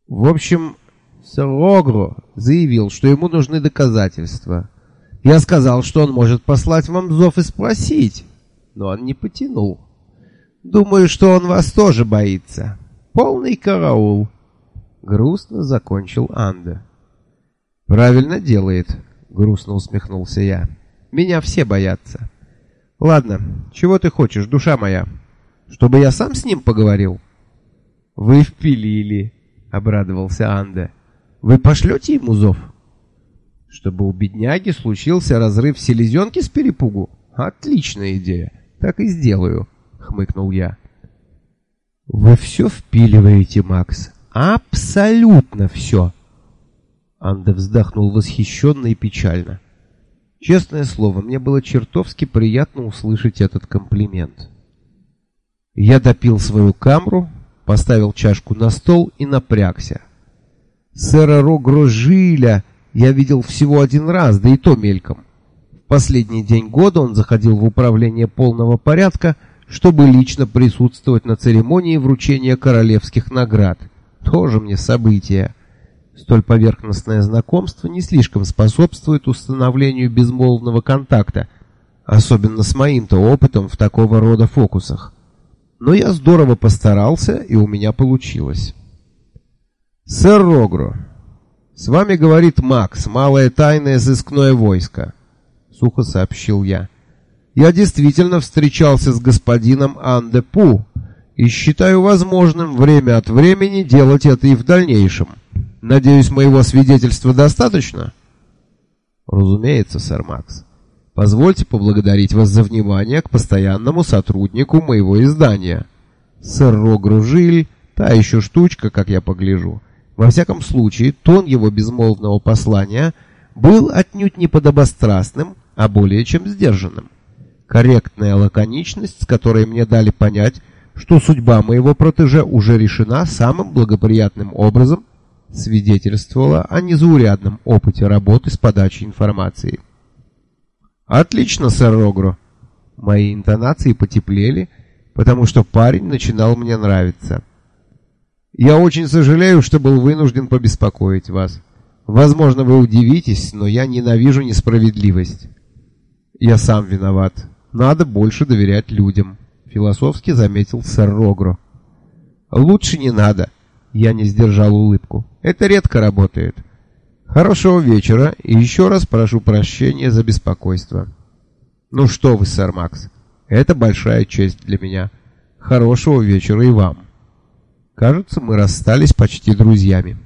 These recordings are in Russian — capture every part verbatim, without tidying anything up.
В общем, Сэр заявил, что ему нужны доказательства. Я сказал, что он может послать вам зов и спросить, но он не потянул. Думаю, что он вас тоже боится. Полный караул. Грустно закончил Анде. Правильно делает, грустно усмехнулся я. Меня все боятся. Ладно, чего ты хочешь, душа моя? Чтобы я сам с ним поговорил? Вы впилили, обрадовался Анде. Вы пошлете ему зов? Чтобы у бедняги случился разрыв селезенки с перепугу? Отличная идея. Так и сделаю, хмыкнул я. Вы все впиливаете, Макс. Абсолютно все. Анде вздохнул восхищенно и печально. Честное слово, мне было чертовски приятно услышать этот комплимент. Я допил свою камру, поставил чашку на стол и напрягся. Сэра Рогро Жиля я видел всего один раз, да и то мельком. В последний день года он заходил в управление полного порядка, чтобы лично присутствовать на церемонии вручения королевских наград. Тоже мне событие. Столь поверхностное знакомство не слишком способствует установлению безмолвного контакта, особенно с моим-то опытом в такого рода фокусах. Но я здорово постарался, и у меня получилось. «Сэр Рогро, с вами говорит Макс, малое тайное сыскное войско», — сухо сообщил я. «Я действительно встречался с господином Анде Пу и считаю возможным время от времени делать это и в дальнейшем. Надеюсь, моего свидетельства достаточно?» «Разумеется, сэр Макс. Позвольте поблагодарить вас за внимание к постоянному сотруднику моего издания. Сэр Рогро Жиль, та еще штучка, как я погляжу. Во всяком случае, тон его безмолвного послания был отнюдь не подобострастным, а более чем сдержанным. Корректная лаконичность, с которой мне дали понять, что судьба моего протеже уже решена самым благоприятным образом, свидетельствовала о незаурядном опыте работы с подачей информации. «Отлично, сэр Рогро!» Мои интонации потеплели, потому что парень начинал мне нравиться. «Я очень сожалею, что был вынужден побеспокоить вас. Возможно, вы удивитесь, но я ненавижу несправедливость. Я сам виноват. Надо больше доверять людям», — философски заметил сэр Рогро. «Лучше не надо», — я не сдержал улыбку. «Это редко работает. Хорошего вечера и еще раз прошу прощения за беспокойство». «Ну что вы, сэр Макс, это большая честь для меня. Хорошего вечера и вам». Кажется, мы расстались почти друзьями.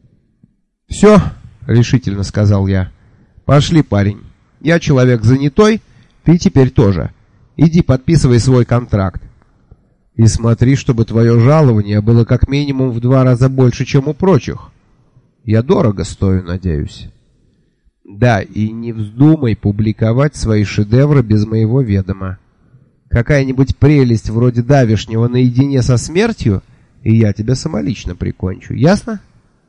«Все», — решительно сказал я. «Пошли, парень. Я человек занятой, ты теперь тоже. Иди подписывай свой контракт. И смотри, чтобы твое жалование было как минимум в два раза больше, чем у прочих. Я дорого стою, надеюсь. Да, и не вздумай публиковать свои шедевры без моего ведома. Какая-нибудь прелесть вроде давешнего наедине со смертью, и я тебя самолично прикончу. Ясно?»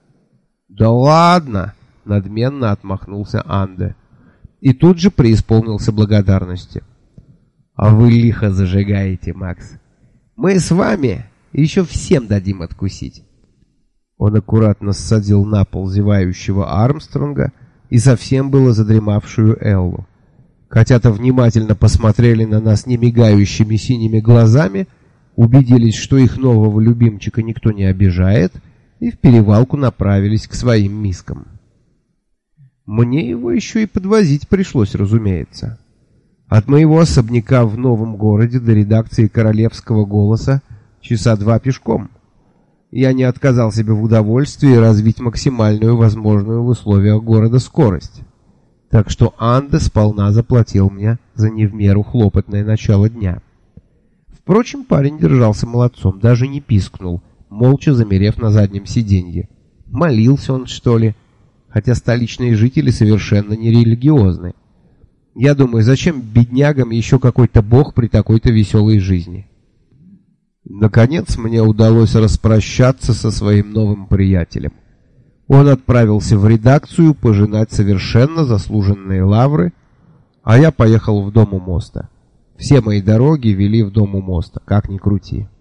«Да ладно!» — надменно отмахнулся Анде. И тут же преисполнился благодарности. «А вы лихо зажигаете, Макс. Мы с вами еще всем дадим откусить». Он аккуратно ссадил на пол зевающего Армстронга и совсем было задремавшую Эллу. Котята внимательно посмотрели на нас немигающими синими глазами, убедились, что их нового любимчика никто не обижает, и в перевалку направились к своим мискам. Мне его еще и подвозить пришлось, разумеется. От моего особняка в новом городе до редакции «Королевского голоса» часа два пешком. Я не отказал себе в удовольствии развить максимальную возможную в условиях города скорость. Так что Анде сполна заплатил мне за не в меру хлопотное начало дня. Впрочем, парень держался молодцом, даже не пискнул, молча замерев на заднем сиденье. Молился он, что ли? Хотя столичные жители совершенно не религиозны. Я думаю, зачем беднягам еще какой-то бог при такой-то веселой жизни? Наконец мне удалось распрощаться со своим новым приятелем. Он отправился в редакцию пожинать совершенно заслуженные лавры, а я поехал в дом у моста. Все мои дороги вели в дом у моста, как ни крути.